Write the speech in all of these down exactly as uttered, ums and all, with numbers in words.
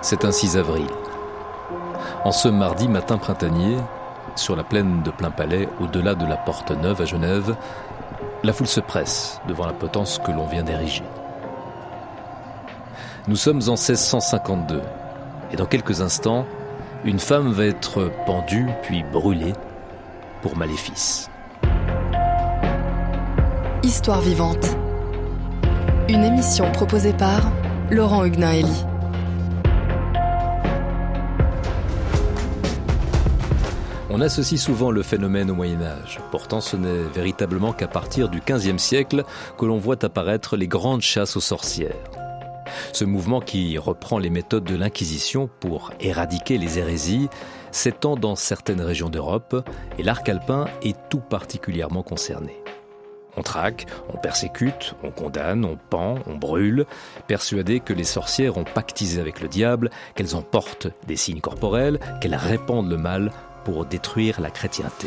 C'est un six avril. En ce mardi matin printanier, sur la plaine de Plainpalais, au-delà de la Porte Neuve à Genève, la foule se presse devant la potence que l'on vient d'ériger. Nous sommes en seize cent cinquante-deux, et dans quelques instants, une femme va être pendue puis brûlée pour maléfice. Histoire vivante. Une émission proposée par Laurent Huguenin-Hélie. On associe souvent le phénomène au Moyen-Âge. Pourtant, ce n'est véritablement qu'à partir du quinzième siècle que l'on voit apparaître les grandes chasses aux sorcières. Ce mouvement qui reprend les méthodes de l'Inquisition pour éradiquer les hérésies s'étend dans certaines régions d'Europe et l'arc alpin est tout particulièrement concerné. On traque, on persécute, on condamne, on pend, on brûle, persuadés que les sorcières ont pactisé avec le diable, qu'elles en portent des signes corporels, qu'elles répandent le mal pour détruire la chrétienté.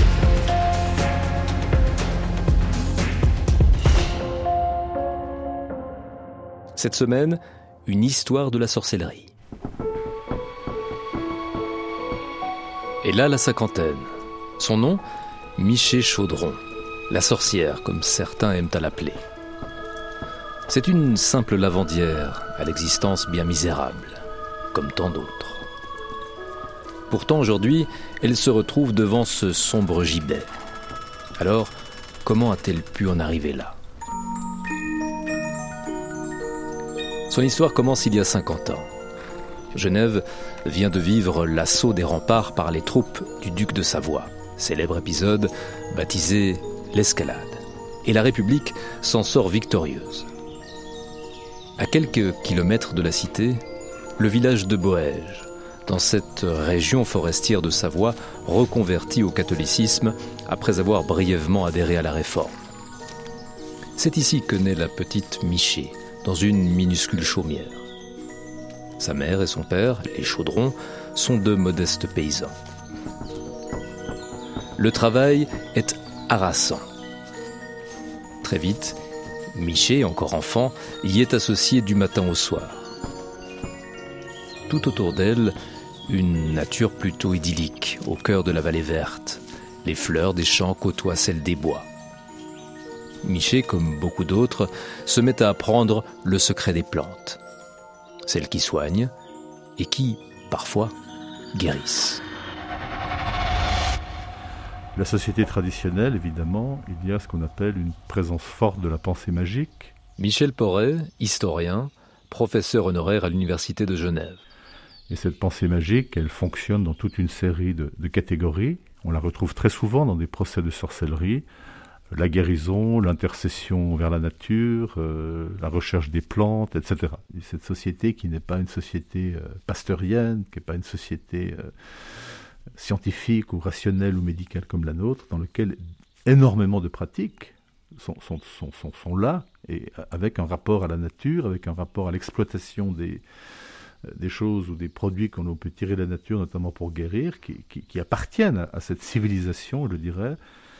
Cette semaine, une histoire de la sorcellerie. Et là, la cinquantaine. Son nom, Miché Chaudron, la sorcière, comme certains aiment à l'appeler. C'est une simple lavandière, à l'existence bien misérable, comme tant d'autres. Pourtant, aujourd'hui, elle se retrouve devant ce sombre gibet. Alors, comment a-t-elle pu en arriver là ? Son histoire commence il y a cinquante ans. Genève vient de vivre l'assaut des remparts par les troupes du duc de Savoie, célèbre épisode baptisé l'Escalade. Et la République s'en sort victorieuse. À quelques kilomètres de la cité, le village de Boëge, dans cette région forestière de Savoie, reconvertie au catholicisme après avoir brièvement adhéré à la Réforme. C'est ici que naît la petite Miché, dans une minuscule chaumière. Sa mère et son père, les Chaudrons, sont de modestes paysans. Le travail est harassant. Très vite, Miché, encore enfant, y est associée du matin au soir. Tout autour d'elle, une nature plutôt idyllique, au cœur de la vallée verte. Les fleurs des champs côtoient celles des bois. Miché, comme beaucoup d'autres, se met à apprendre le secret des plantes. Celles qui soignent et qui, parfois, guérissent. La société traditionnelle, évidemment, il y a ce qu'on appelle une présence forte de la pensée magique. Michel Porret, historien, professeur honoraire à l'Université de Genève. Et cette pensée magique, elle fonctionne dans toute une série de, de catégories. On la retrouve très souvent dans des procès de sorcellerie. La guérison, l'intercession vers la nature, euh, la recherche des plantes, et cetera. Et cette société qui n'est pas une société euh, pasteurienne, qui n'est pas une société euh, scientifique ou rationnelle ou médicale comme la nôtre, dans laquelle énormément de pratiques sont, sont, sont, sont, sont là, et avec un rapport à la nature, avec un rapport à l'exploitation des... des choses ou des produits qu'on peut tirer de la nature, notamment pour guérir, qui, qui, qui appartiennent à, à cette civilisation, je dirais,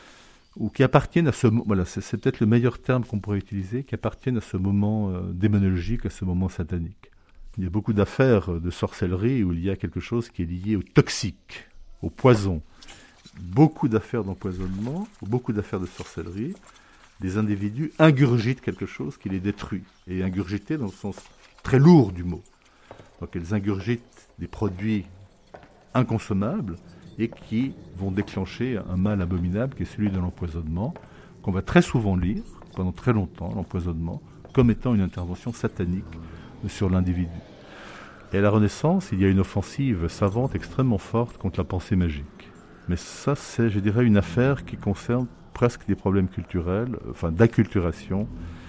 ou qui appartiennent à ce moment, voilà, c'est, c'est peut-être le meilleur terme qu'on pourrait utiliser, qui appartiennent à ce moment euh, démonologique, à ce moment satanique. Il y a beaucoup d'affaires de sorcellerie où il y a quelque chose qui est lié au toxique, au poison. Beaucoup d'affaires d'empoisonnement, beaucoup d'affaires de sorcellerie, des individus ingurgitent quelque chose qui les détruit, et ingurgiter dans le sens très lourd du mot. Donc elles ingurgitent des produits inconsommables et qui vont déclencher un mal abominable qui est celui de l'empoisonnement, qu'on va très souvent lire, pendant très longtemps, l'empoisonnement, comme étant une intervention satanique sur l'individu. Et à la Renaissance, il y a une offensive savante extrêmement forte contre la pensée magique. Mais ça, c'est, je dirais, une affaire qui concerne presque des problèmes culturels, enfin d'acculturation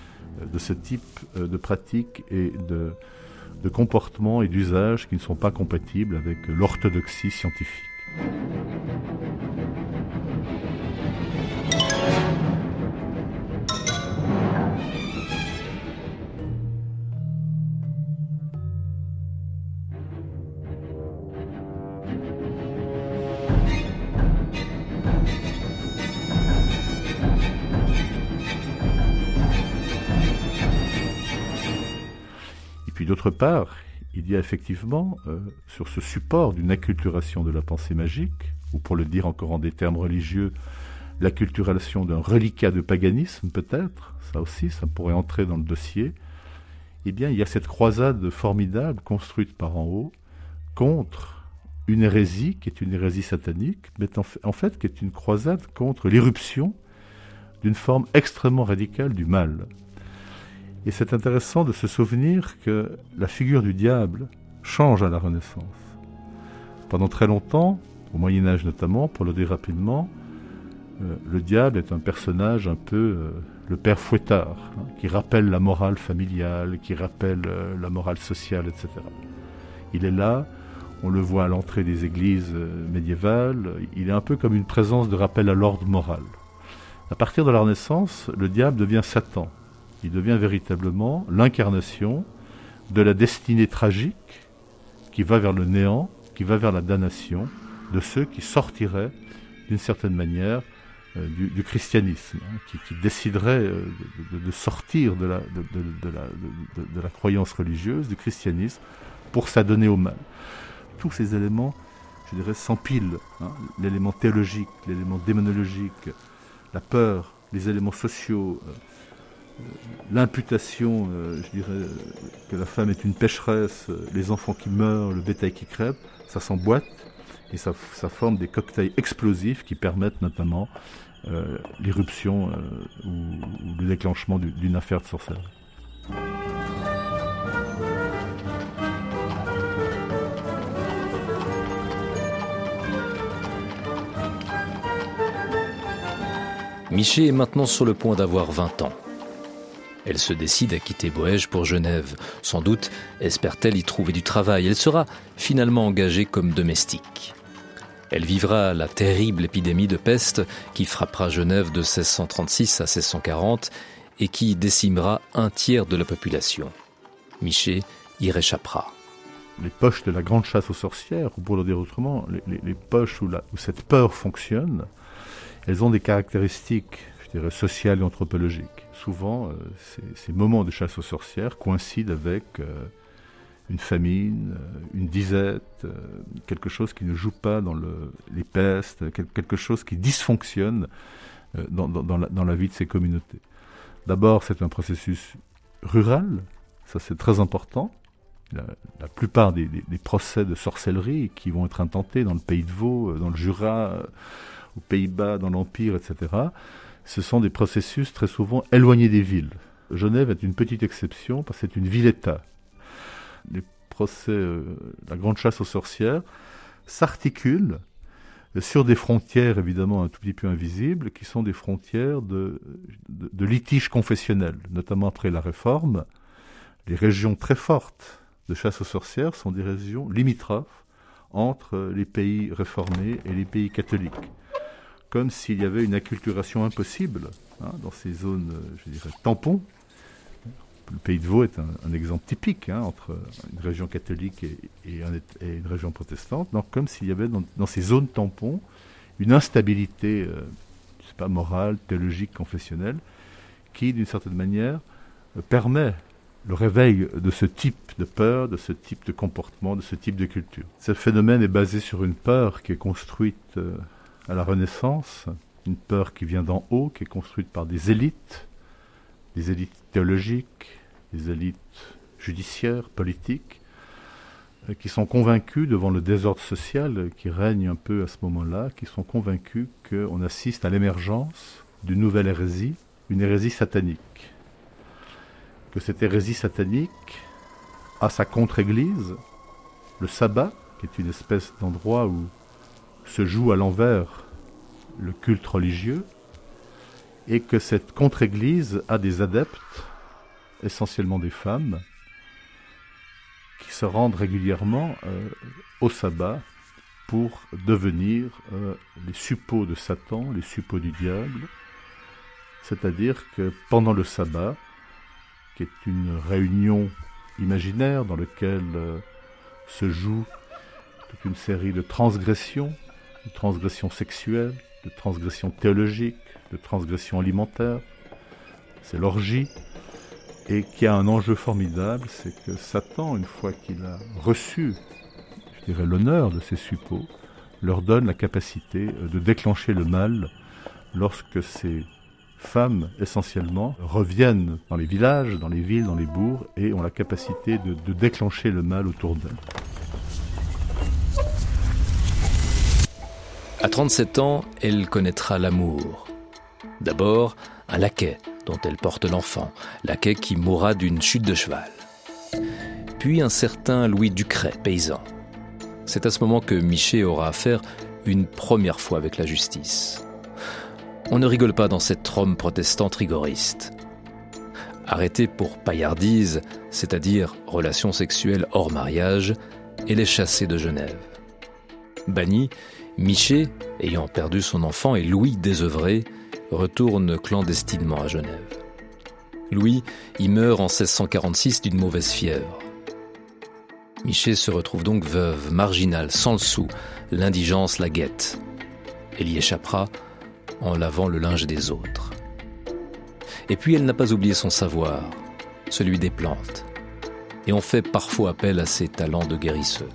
de ce type de pratiques et de... de comportements et d'usages qui ne sont pas compatibles avec l'orthodoxie scientifique. Et puis d'autre part, il y a effectivement, euh, sur ce support d'une acculturation de la pensée magique, ou pour le dire encore en des termes religieux, l'acculturation d'un reliquat de paganisme peut-être, ça aussi, ça pourrait entrer dans le dossier, eh bien il y a cette croisade formidable construite par en haut contre une hérésie qui est une hérésie satanique, mais en fait qui est une croisade contre l'irruption d'une forme extrêmement radicale du mal. Et c'est intéressant de se souvenir que la figure du diable change à la Renaissance. Pendant très longtemps, au Moyen-Âge notamment, pour le dire rapidement, euh, le diable est un personnage un peu euh, le père fouettard, hein, qui rappelle la morale familiale, qui rappelle euh, la morale sociale, et cetera. Il est là, on le voit à l'entrée des églises euh, médiévales, il est un peu comme une présence de rappel à l'ordre moral. À partir de la Renaissance, le diable devient Satan. Il devient véritablement l'incarnation de la destinée tragique qui va vers le néant, qui va vers la damnation de ceux qui sortiraient d'une certaine manière euh, du, du christianisme, hein, qui, qui décideraient euh, de, de, de sortir de la, de, de, de, la, de, de, de la croyance religieuse, du christianisme, pour s'adonner au mal. Tous ces éléments, je dirais, s'empilent, hein, l'élément théologique, l'élément démonologique, la peur, les éléments sociaux, euh, l'imputation, euh, je dirais, euh, que la femme est une pécheresse, euh, les enfants qui meurent, le bétail qui crève, ça s'emboîte et ça, ça forme des cocktails explosifs qui permettent notamment euh, l'irruption euh, ou, ou le déclenchement du, d'une affaire de sorcellerie. Miché est maintenant sur le point d'avoir vingt ans. Elle se décide à quitter Boëge pour Genève. Sans doute espère-t-elle y trouver du travail. Elle sera finalement engagée comme domestique. Elle vivra la terrible épidémie de peste qui frappera Genève de seize cent trente-six à seize cent quarante et qui décimera un tiers de la population. Miché y réchappera. Les poches de la grande chasse aux sorcières, ou pour le dire autrement, les, les, les poches où, la, où cette peur fonctionne, elles ont des caractéristiques, je dirais, sociales et anthropologiques. Souvent, euh, ces, ces moments de chasse aux sorcières coïncident avec euh, une famine, euh, une disette, euh, quelque chose qui ne joue pas dans le, les pestes, quelque chose qui dysfonctionne euh, dans, dans, dans, la, dans la vie de ces communautés. D'abord, c'est un processus rural, ça c'est très important. La, la plupart des, des, des procès de sorcellerie qui vont être intentés dans le Pays de Vaud, dans le Jura, aux Pays-Bas, dans l'Empire, et cetera, ce sont des processus très souvent éloignés des villes. Genève est une petite exception parce que c'est une ville-État. Les procès, euh, la grande chasse aux sorcières, s'articulent sur des frontières évidemment un tout petit peu invisibles, qui sont des frontières de, de, de litiges confessionnels, notamment après la Réforme. Les régions très fortes de chasse aux sorcières sont des régions limitrophes entre les pays réformés et les pays catholiques. Comme s'il y avait une acculturation impossible hein, dans ces zones, je dirais, tampons. Le Pays de Vaud est un, un exemple typique hein, entre une région catholique et, et, un, et une région protestante. Donc, comme s'il y avait dans, dans ces zones tampons une instabilité, euh, je sais pas, morale, théologique, confessionnelle, qui, d'une certaine manière, euh, permet le réveil de ce type de peur, de ce type de comportement, de ce type de culture. Ce phénomène est basé sur une peur qui est construite euh, à la Renaissance, une peur qui vient d'en haut, qui est construite par des élites, des élites théologiques, des élites judiciaires, politiques, euh, qui sont convaincus devant le désordre social qui règne un peu à ce moment-là, qui sont convaincus qu'on assiste à l'émergence d'une nouvelle hérésie, une hérésie satanique. Que cette hérésie satanique a sa contre-église, le sabbat, qui est une espèce d'endroit où se joue à l'envers le culte religieux, et que cette contre-église a des adeptes, essentiellement des femmes, qui se rendent régulièrement euh, au sabbat pour devenir euh, les suppôts de Satan, les suppôts du diable, c'est-à-dire que pendant le sabbat, qui est une réunion imaginaire dans laquelle euh, se joue toute une série de transgressions, de transgressions sexuelles, de transgressions théologiques, de transgressions alimentaires. C'est l'orgie. et qui a un enjeu formidable, c'est que Satan, une fois qu'il a reçu, je dirais, l'honneur de ces suppôts, leur donne la capacité de déclencher le mal lorsque ces femmes, essentiellement, reviennent dans les villages, dans les villes, dans les bourgs, et ont la capacité de, de déclencher le mal autour d'elles. À trente-sept ans, elle connaîtra l'amour. D'abord, un laquais dont elle porte l'enfant, laquais qui mourra d'une chute de cheval. Puis un certain Louis Ducret, paysan. C'est à ce moment que Miché aura affaire une première fois avec la justice. On ne rigole pas dans cette Rome protestante rigoriste. Arrêtée pour paillardise, c'est-à-dire relations sexuelles hors mariage, elle est chassée de Genève. Banni, Miché, ayant perdu son enfant, et Louis désœuvré, retourne clandestinement à Genève. Louis y meurt en seize cent quarante-six d'une mauvaise fièvre. Miché se retrouve donc veuve, marginale, sans le sou, l'indigence la guette. Elle y échappera en lavant le linge des autres. Et puis elle n'a pas oublié son savoir, celui des plantes. Et on fait parfois appel à ses talents de guérisseuse.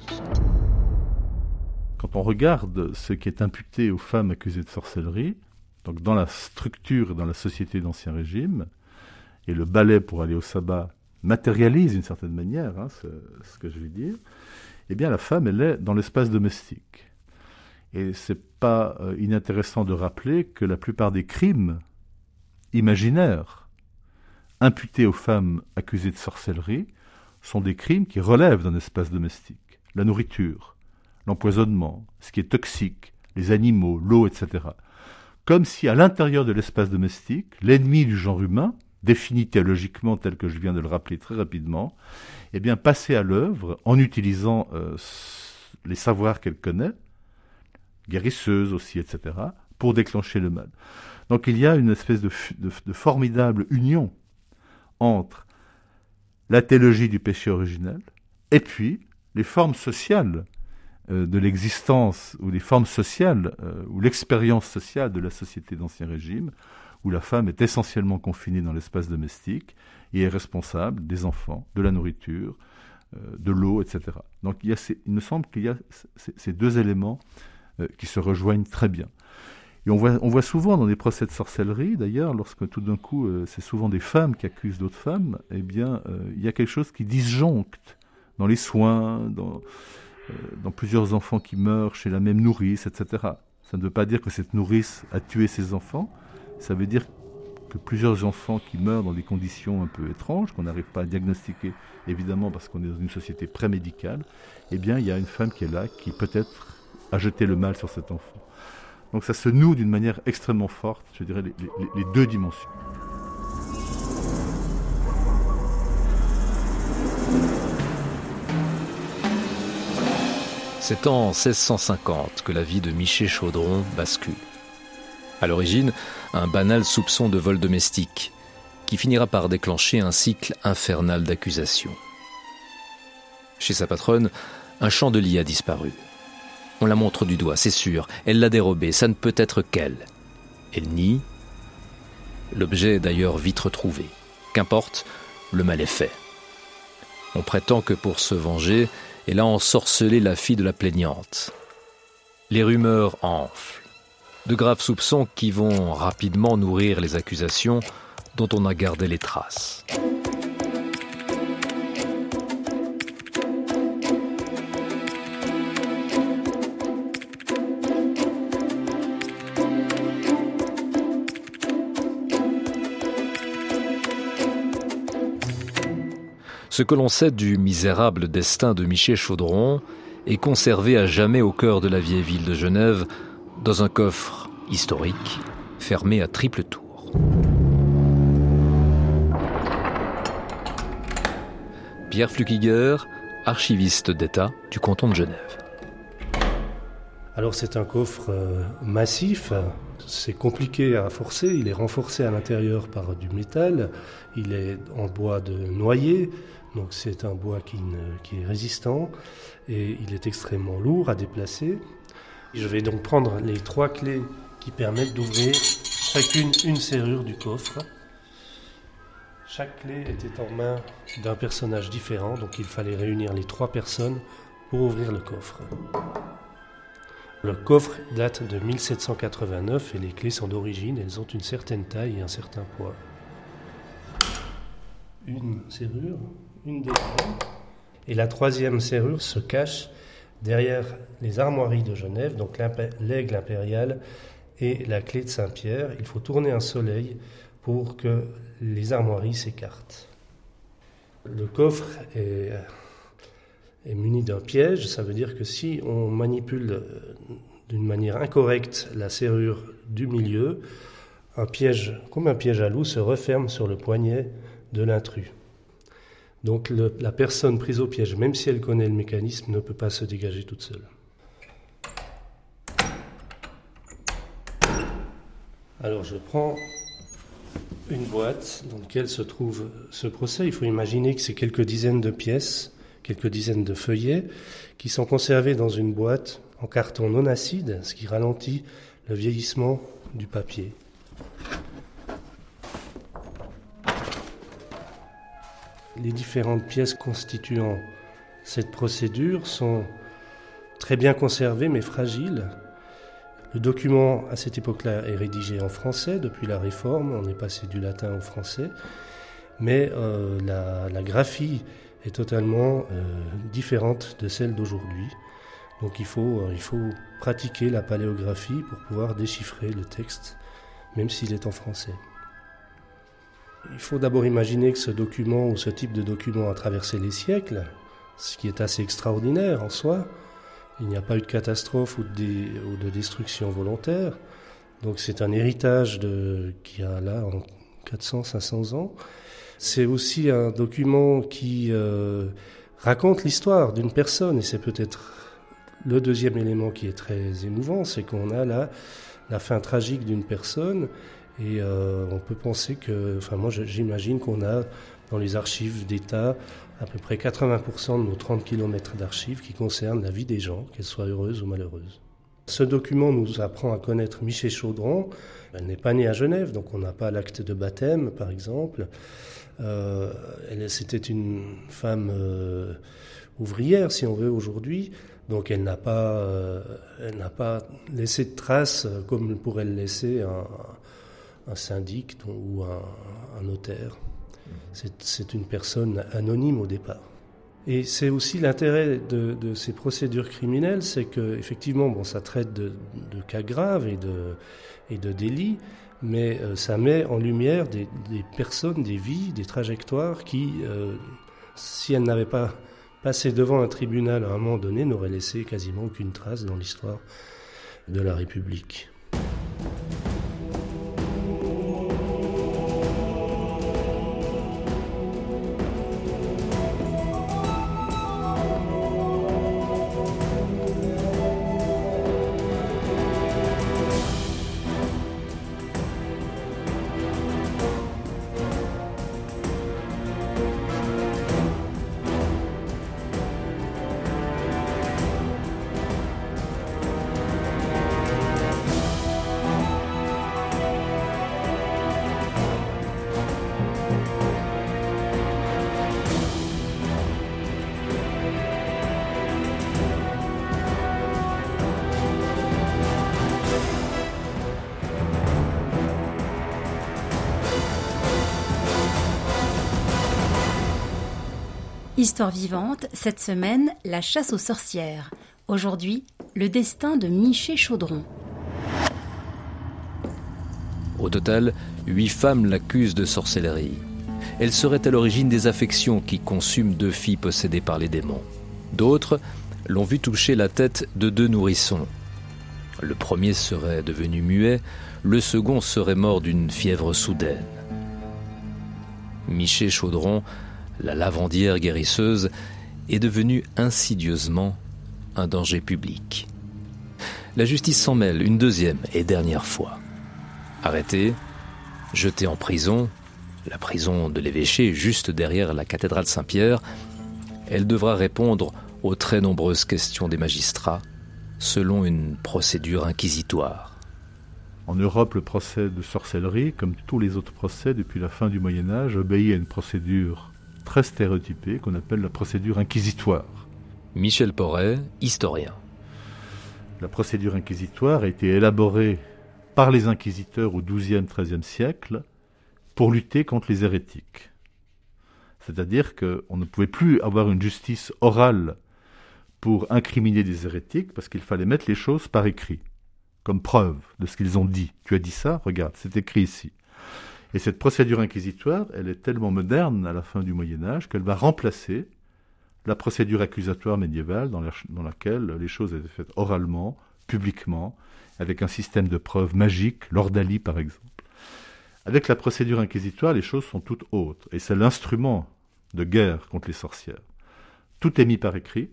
Quand on regarde ce qui est imputé aux femmes accusées de sorcellerie, donc dans la structure et dans la société d'Ancien Régime, et le balai pour aller au sabbat matérialise d'une certaine manière hein, ce, ce que je vais dire, eh bien la femme, elle est dans l'espace domestique. Et c'est pas euh, inintéressant de rappeler que la plupart des crimes imaginaires imputés aux femmes accusées de sorcellerie sont des crimes qui relèvent d'un espace domestique. La nourriture, l'empoisonnement, ce qui est toxique, les animaux, l'eau, et cetera. Comme si à l'intérieur de l'espace domestique, l'ennemi du genre humain, défini théologiquement tel que je viens de le rappeler très rapidement, eh bien passait à l'œuvre en utilisant euh, les savoirs qu'elle connaît, guérisseuse aussi, et cetera, pour déclencher le mal. Donc il y a une espèce de, de, de formidable union entre la théologie du péché originel et puis les formes sociales euh, de l'existence, ou les formes sociales, euh, ou l'expérience sociale de la société d'Ancien Régime, où la femme est essentiellement confinée dans l'espace domestique et est responsable des enfants, de la nourriture, euh, de l'eau, et cetera. Donc il, y a ces, il me semble qu'il y a ces, ces deux éléments euh, qui se rejoignent très bien. Et on voit, on voit souvent dans des procès de sorcellerie, d'ailleurs, lorsque tout d'un coup, euh, c'est souvent des femmes qui accusent d'autres femmes, eh bien, euh, il y a quelque chose qui disjoncte dans les soins, dans, euh, dans plusieurs enfants qui meurent chez la même nourrice, et cetera. Ça ne veut pas dire que cette nourrice a tué ses enfants, ça veut dire que plusieurs enfants qui meurent dans des conditions un peu étranges, qu'on n'arrive pas à diagnostiquer, évidemment, parce qu'on est dans une société pré-médicale, eh bien, il y a une femme qui est là, qui peut-être a jeté le mal sur cet enfant. Donc ça se noue d'une manière extrêmement forte, je dirais, les, les, les deux dimensions. C'est en seize cent cinquante que la vie de Miché Chaudron bascule. À l'origine, un banal soupçon de vol domestique, qui finira par déclencher un cycle infernal d'accusations. Chez sa patronne, un chandelier a disparu. On la montre du doigt, c'est sûr, elle l'a dérobé, ça ne peut être qu'elle. Elle nie. L'objet est d'ailleurs vite retrouvé. Qu'importe, le mal est fait. On prétend que pour se venger, elle a ensorcelé la fille de la plaignante. Les rumeurs enflent. De graves soupçons qui vont rapidement nourrir les accusations dont on a gardé les traces. Ce que l'on sait du misérable destin de Miché Chaudron est conservé à jamais au cœur de la vieille ville de Genève, dans un coffre historique, fermé à triple tour. Pierre Flukiger, archiviste d'État du canton de Genève. Alors c'est un coffre euh, massif, c'est compliqué à forcer, il est renforcé à l'intérieur par du métal, il est en bois de noyer, donc c'est un bois qui, ne, qui est résistant et il est extrêmement lourd à déplacer. Je vais donc prendre les trois clés qui permettent d'ouvrir chacune une serrure du coffre. Chaque clé était en main d'un personnage différent, donc il fallait réunir les trois personnes pour ouvrir le coffre. Le coffre date de mille sept cent quatre-vingt-neuf et les clés sont d'origine, elles ont une certaine taille et un certain poids. Une serrure, une deuxième, et la troisième serrure se cache derrière les armoiries de Genève, donc l'aigle impérial et la clé de Saint-Pierre. Il faut tourner un soleil pour que les armoiries s'écartent. Le coffre est, est muni d'un piège, ça veut dire que si on manipule d'une manière incorrecte la serrure du milieu, un piège, comme un piège à loup, se referme sur le poignet de l'intrus. Donc le, la personne prise au piège, même si elle connaît le mécanisme, ne peut pas se dégager toute seule. Alors je prends une boîte dans laquelle se trouve ce procès. Il faut imaginer que c'est quelques dizaines de pièces, quelques dizaines de feuillets qui sont conservés dans une boîte en carton non acide, ce qui ralentit le vieillissement du papier. Les différentes pièces constituant cette procédure sont très bien conservées mais fragiles. Le document, à cette époque-là, est rédigé en français. Depuis la Réforme, on est passé du latin au français. Mais euh, la, la graphie est totalement euh, différente de celle d'aujourd'hui. Donc il faut, euh, il faut pratiquer la paléographie pour pouvoir déchiffrer le texte, même s'il est en français. Il faut d'abord imaginer que ce document ou ce type de document a traversé les siècles, ce qui est assez extraordinaire en soi. Il n'y a pas eu de catastrophe ou de, dé, ou de destruction volontaire. Donc c'est un héritage de, qui a là en quatre cents à cinq cents ans. C'est aussi un document qui euh, raconte l'histoire d'une personne. Et c'est peut-être le deuxième élément qui est très émouvant, c'est qu'on a là la fin tragique d'une personne. Et euh, on peut penser que, enfin moi j'imagine qu'on a dans les archives d'État à peu près quatre-vingts pour cent de nos trente kilomètres d'archives qui concernent la vie des gens, qu'elles soient heureuses ou malheureuses. Ce document nous apprend à connaître Miché Chaudron. Elle n'est pas née à Genève, donc on n'a pas l'acte de baptême, par exemple. Euh, elle, c'était une femme euh, ouvrière, si on veut, aujourd'hui. Donc elle n'a pas, euh, elle n'a pas laissé de traces comme pourrait le laisser un, un syndic ou un, un notaire. C'est, c'est une personne anonyme au départ. Et c'est aussi l'intérêt de, de ces procédures criminelles, c'est que effectivement, bon, ça traite de, de cas graves et de, et de délits, mais euh, ça met en lumière des, des personnes, des vies, des trajectoires qui, euh, si elles n'avaient pas passé devant un tribunal à un moment donné, n'auraient laissé quasiment aucune trace dans l'histoire de la République. Histoire vivante, cette semaine, la chasse aux sorcières. Aujourd'hui, le destin de Miché Chaudron. Au total, huit femmes l'accusent de sorcellerie. Elle serait à l'origine des affections qui consument deux filles possédées par les démons. D'autres l'ont vu toucher la tête de deux nourrissons. Le premier serait devenu muet, le second serait mort d'une fièvre soudaine. Miché Chaudron, la lavandière guérisseuse, est devenue insidieusement un danger public. La justice s'en mêle une deuxième et dernière fois. Arrêtée, jetée en prison, la prison de l'évêché juste derrière la cathédrale Saint-Pierre, elle devra répondre aux très nombreuses questions des magistrats selon une procédure inquisitoire. En Europe, le procès de sorcellerie, comme tous les autres procès depuis la fin du Moyen-Âge, obéit à une procédure très stéréotypée qu'on appelle la procédure inquisitoire. Michel Porret, historien. La procédure inquisitoire a été élaborée par les inquisiteurs au douzième treizième siècle pour lutter contre les hérétiques. C'est-à-dire qu'on ne pouvait plus avoir une justice orale pour incriminer des hérétiques parce qu'il fallait mettre les choses par écrit, comme preuve de ce qu'ils ont dit. Tu as dit ça, regarde, c'est écrit ici. Et cette procédure inquisitoire, elle est tellement moderne à la fin du Moyen-Âge qu'elle va remplacer la procédure accusatoire médiévale dans, la, dans laquelle les choses étaient faites oralement, publiquement, avec un système de preuves magique, l'ordalie par exemple. Avec la procédure inquisitoire, les choses sont toutes autres, et c'est l'instrument de guerre contre les sorcières. Tout est mis par écrit.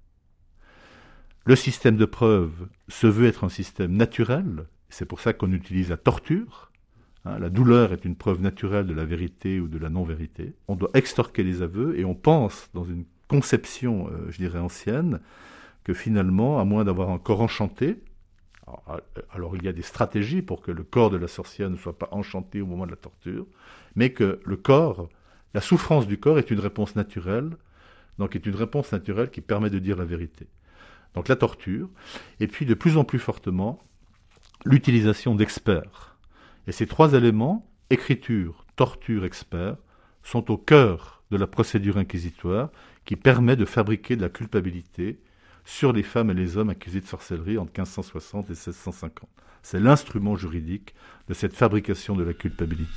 Le système de preuve se veut être un système naturel, c'est pour ça qu'on utilise la torture. Hein, la douleur est une preuve naturelle de la vérité ou de la non-vérité. On doit extorquer les aveux, et on pense, dans une conception, euh, je dirais ancienne, que finalement, à moins d'avoir un corps enchanté, alors, alors il y a des stratégies pour que le corps de la sorcière ne soit pas enchanté au moment de la torture, mais que le corps, la souffrance du corps est une réponse naturelle, donc est une réponse naturelle qui permet de dire la vérité. Donc la torture, et puis de plus en plus fortement, l'utilisation d'experts. Et ces trois éléments, écriture, torture, expert, sont au cœur de la procédure inquisitoire qui permet de fabriquer de la culpabilité sur les femmes et les hommes accusés de sorcellerie entre quinze cent soixante et seize cent cinquante. C'est l'instrument juridique de cette fabrication de la culpabilité.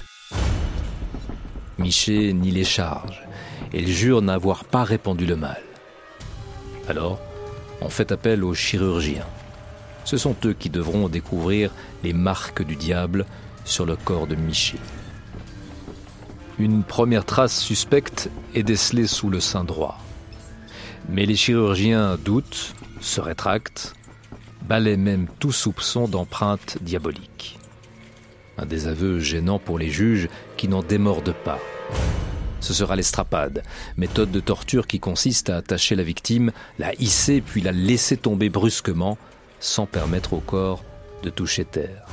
Miché nie les charges et il jure n'avoir pas répandu le mal. Alors, on fait appel aux chirurgiens. Ce sont eux qui devront découvrir les marques du diable sur le corps de Miché. Une première trace suspecte est décelée sous le sein droit. Mais les chirurgiens doutent, se rétractent, balaient même tout soupçon d'empreinte diabolique. Un désaveu gênant pour les juges qui n'en démordent pas. Ce sera l'estrapade, méthode de torture qui consiste à attacher la victime, la hisser puis la laisser tomber brusquement sans permettre au corps de toucher terre.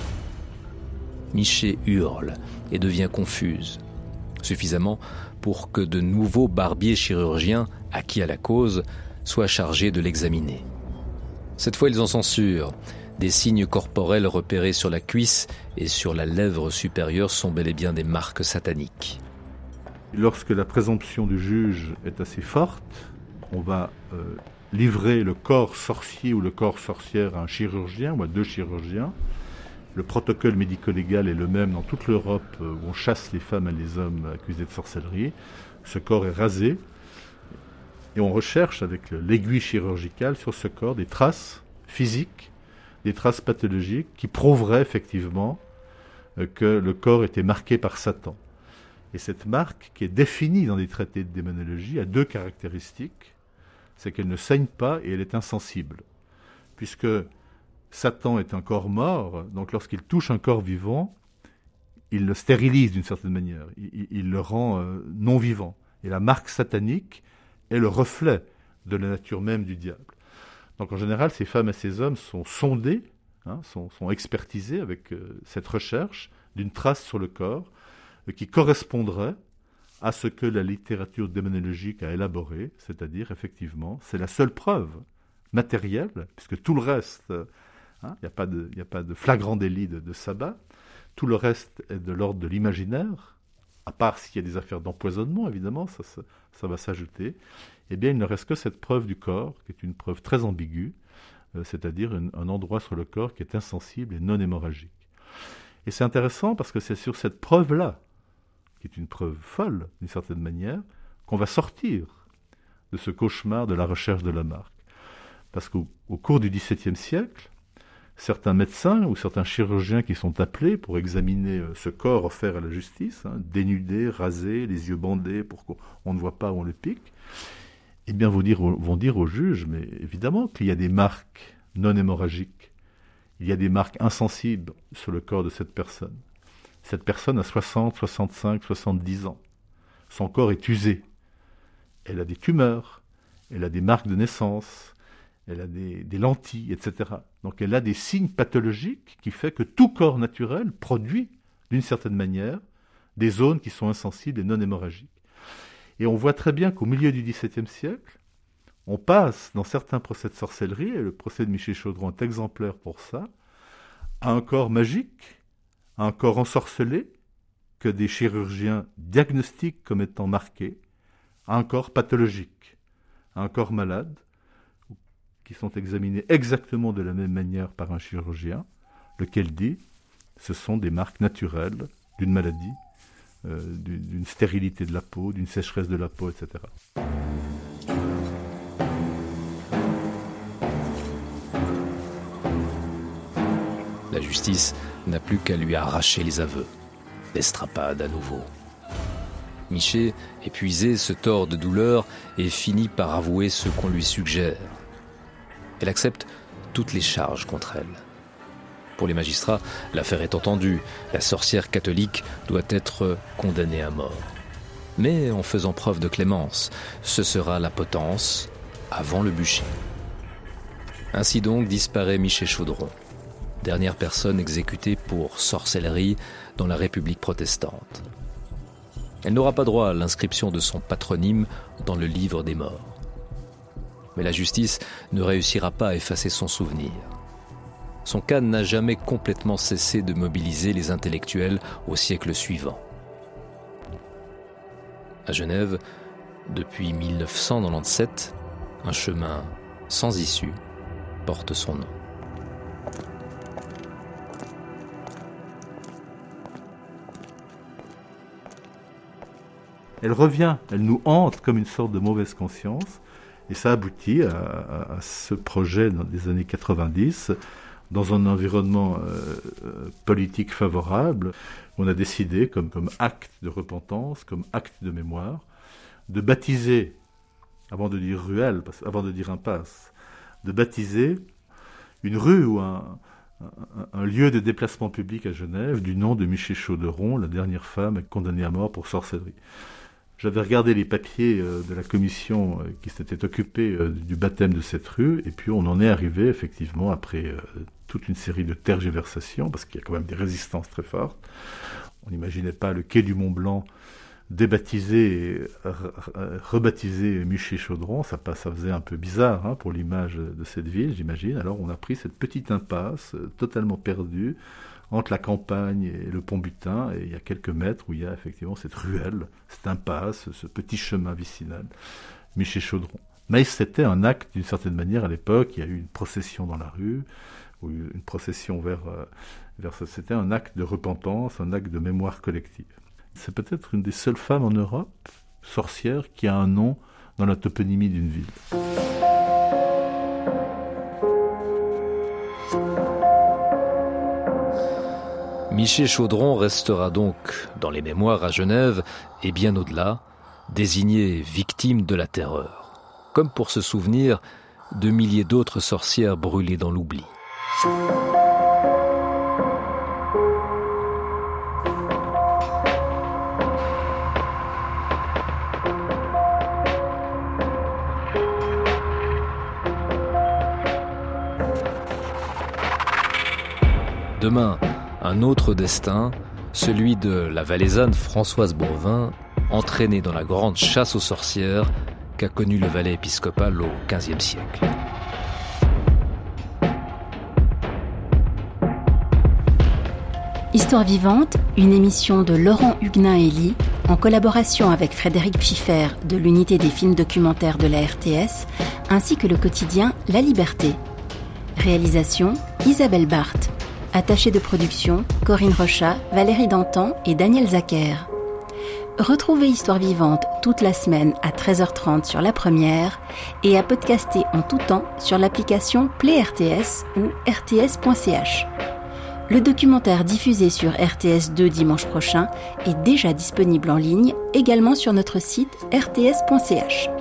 Miché hurle et devient confuse, suffisamment pour que de nouveaux barbiers chirurgiens, acquis à la cause, soient chargés de l'examiner. Cette fois, ils en sont sûrs. Des signes corporels repérés sur la cuisse et sur la lèvre supérieure sont bel et bien des marques sataniques. Lorsque la présomption du juge est assez forte, on va euh, livrer le corps sorcier ou le corps sorcière à un chirurgien ou à deux chirurgiens. Le protocole médico-légal est le même dans toute l'Europe où on chasse les femmes et les hommes accusés de sorcellerie. Ce corps est rasé et on recherche avec l'aiguille chirurgicale sur ce corps des traces physiques, des traces pathologiques qui prouveraient effectivement que le corps était marqué par Satan. Et cette marque, qui est définie dans des traités de démonologie, a deux caractéristiques. C'est qu'elle ne saigne pas et elle est insensible. Puisque Satan est un corps mort, donc lorsqu'il touche un corps vivant, il le stérilise d'une certaine manière, il, il le rend euh, non vivant. Et la marque satanique est le reflet de la nature même du diable. Donc en général, ces femmes et ces hommes sont sondés, hein, sont, sont expertisés avec euh, cette recherche d'une trace sur le corps euh, qui correspondrait à ce que la littérature démonologique a élaboré, c'est-à-dire effectivement, c'est la seule preuve matérielle, puisque tout le reste... Euh, Il hein, n'y a pas de, il n'y a pas de flagrant délit de, de sabbat. Tout le reste est de l'ordre de l'imaginaire, à part s'il y a des affaires d'empoisonnement, évidemment, ça, ça, ça va s'ajouter. Eh bien, il ne reste que cette preuve du corps, qui est une preuve très ambiguë, euh, c'est-à-dire une, un endroit sur le corps qui est insensible et non hémorragique. Et c'est intéressant parce que c'est sur cette preuve-là, qui est une preuve folle, d'une certaine manière, qu'on va sortir de ce cauchemar de la recherche de la marque. Parce qu'au au cours du dix-septième siècle, certains médecins ou certains chirurgiens qui sont appelés pour examiner ce corps offert à la justice, hein, dénudé, rasé, les yeux bandés pour qu'on ne voit pas où on le pique, eh bien vont dire, vont dire aux juges, mais évidemment qu'il y a des marques non hémorragiques, il y a des marques insensibles sur le corps de cette personne. Cette personne a soixante, soixante-cinq, soixante-dix ans. Son corps est usé. Elle a des tumeurs, elle a des marques de naissance, elle a des, des lentilles, et cetera. Donc elle a des signes pathologiques qui font que tout corps naturel produit, d'une certaine manière, des zones qui sont insensibles et non hémorragiques. Et on voit très bien qu'au milieu du XVIIe siècle, on passe dans certains procès de sorcellerie, et le procès de Miché Chaudron est exemplaire pour ça, à un corps magique, à un corps ensorcelé, que des chirurgiens diagnostiquent comme étant marqué, à un corps pathologique, à un corps malade, qui sont examinés exactement de la même manière par un chirurgien, lequel dit ce sont des marques naturelles d'une maladie, euh, d'une, d'une stérilité de la peau, d'une sécheresse de la peau, et cetera. La justice n'a plus qu'à lui arracher les aveux. L'estrapade à nouveau. Miché, épuisé, se tord de douleur et finit par avouer ce qu'on lui suggère. Elle accepte toutes les charges contre elle. Pour les magistrats, l'affaire est entendue. La sorcière catholique doit être condamnée à mort. Mais en faisant preuve de clémence, ce sera la potence avant le bûcher. Ainsi donc disparaît Miché Chaudron, dernière personne exécutée pour sorcellerie dans la République protestante. Elle n'aura pas droit à l'inscription de son patronyme dans le livre des morts. Mais la justice ne réussira pas à effacer son souvenir. Son cas n'a jamais complètement cessé de mobiliser les intellectuels au siècle suivant. À Genève, depuis mille neuf cent quatre-vingt-dix-sept, un chemin sans issue porte son nom. Elle revient, elle nous hante comme une sorte de mauvaise conscience, et ça aboutit à, à, à ce projet dans les années quatre-vingt-dix, dans un environnement euh, politique favorable. On a décidé, comme, comme acte de repentance, comme acte de mémoire, de baptiser, avant de dire ruelle, avant de dire impasse, de baptiser une rue ou un, un, un lieu de déplacement public à Genève du nom de Miché Chaudron, la dernière femme condamnée à mort pour sorcellerie. J'avais regardé les papiers de la commission qui s'était occupée du baptême de cette rue, et puis on en est arrivé effectivement après toute une série de tergiversations, parce qu'il y a quand même des résistances très fortes. On n'imaginait pas le quai du Mont-Blanc débaptisé et rebaptisé Miché Chaudron, ça, ça faisait un peu bizarre hein, pour l'image de cette ville, j'imagine. Alors on a pris cette petite impasse totalement perdue, entre la campagne et le Pont-Butin, et il y a quelques mètres où il y a effectivement cette ruelle, cette impasse, ce petit chemin vicinal, Miché Chaudron. Mais c'était un acte, d'une certaine manière, à l'époque, il y a eu une procession dans la rue, ou une procession vers, vers ça. C'était un acte de repentance, un acte de mémoire collective. C'est peut-être une des seules femmes en Europe, sorcière, qui a un nom dans la toponymie d'une ville. Miché Chaudron restera donc dans les mémoires à Genève et bien au-delà, désignée victime de la terreur, comme pour se souvenir de milliers d'autres sorcières brûlées dans l'oubli. Demain, un autre destin, celui de la valaisanne Françoise Bourvin, entraînée dans la grande chasse aux sorcières qu'a connue le Valais épiscopal au quinzième siècle. Histoire vivante, une émission de Laurent Huguenin-Hélie, en collaboration avec Frédéric Pfiffer de l'unité des films documentaires de la R T S, ainsi que le quotidien La Liberté. Réalisation, Isabelle Barthes. Attachée de production, Corinne Rochat, Valérie Dantan et Daniel Zacher. Retrouvez Histoire vivante toute la semaine à treize heures trente sur La Première et à podcaster en tout temps sur l'application Play R T S ou r t s point c h. Le documentaire diffusé sur R T S deux dimanche prochain est déjà disponible en ligne, également sur notre site r t s point c h.